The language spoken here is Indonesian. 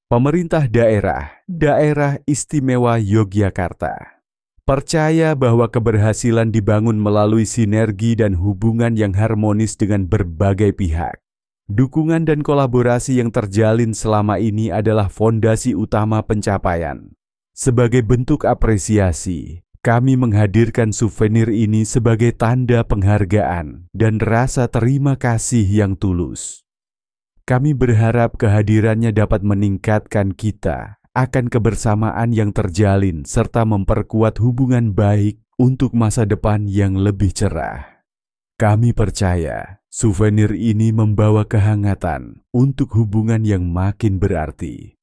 Pemerintah Daerah Istimewa Yogyakarta percaya bahwa keberhasilan dibangun melalui sinergi dan hubungan yang harmonis dengan berbagai pihak. Dukungan dan kolaborasi yang terjalin selama ini adalah fondasi utama pencapaian. Sebagai bentuk apresiasi, kami menghadirkan souvenir ini sebagai tanda penghargaan dan rasa terima kasih yang tulus. Kami berharap kehadirannya dapat meningkatkan kita akan kebersamaan yang terjalin serta memperkuat hubungan baik untuk masa depan yang lebih cerah. Kami percaya souvenir ini membawa kehangatan untuk hubungan yang makin berarti.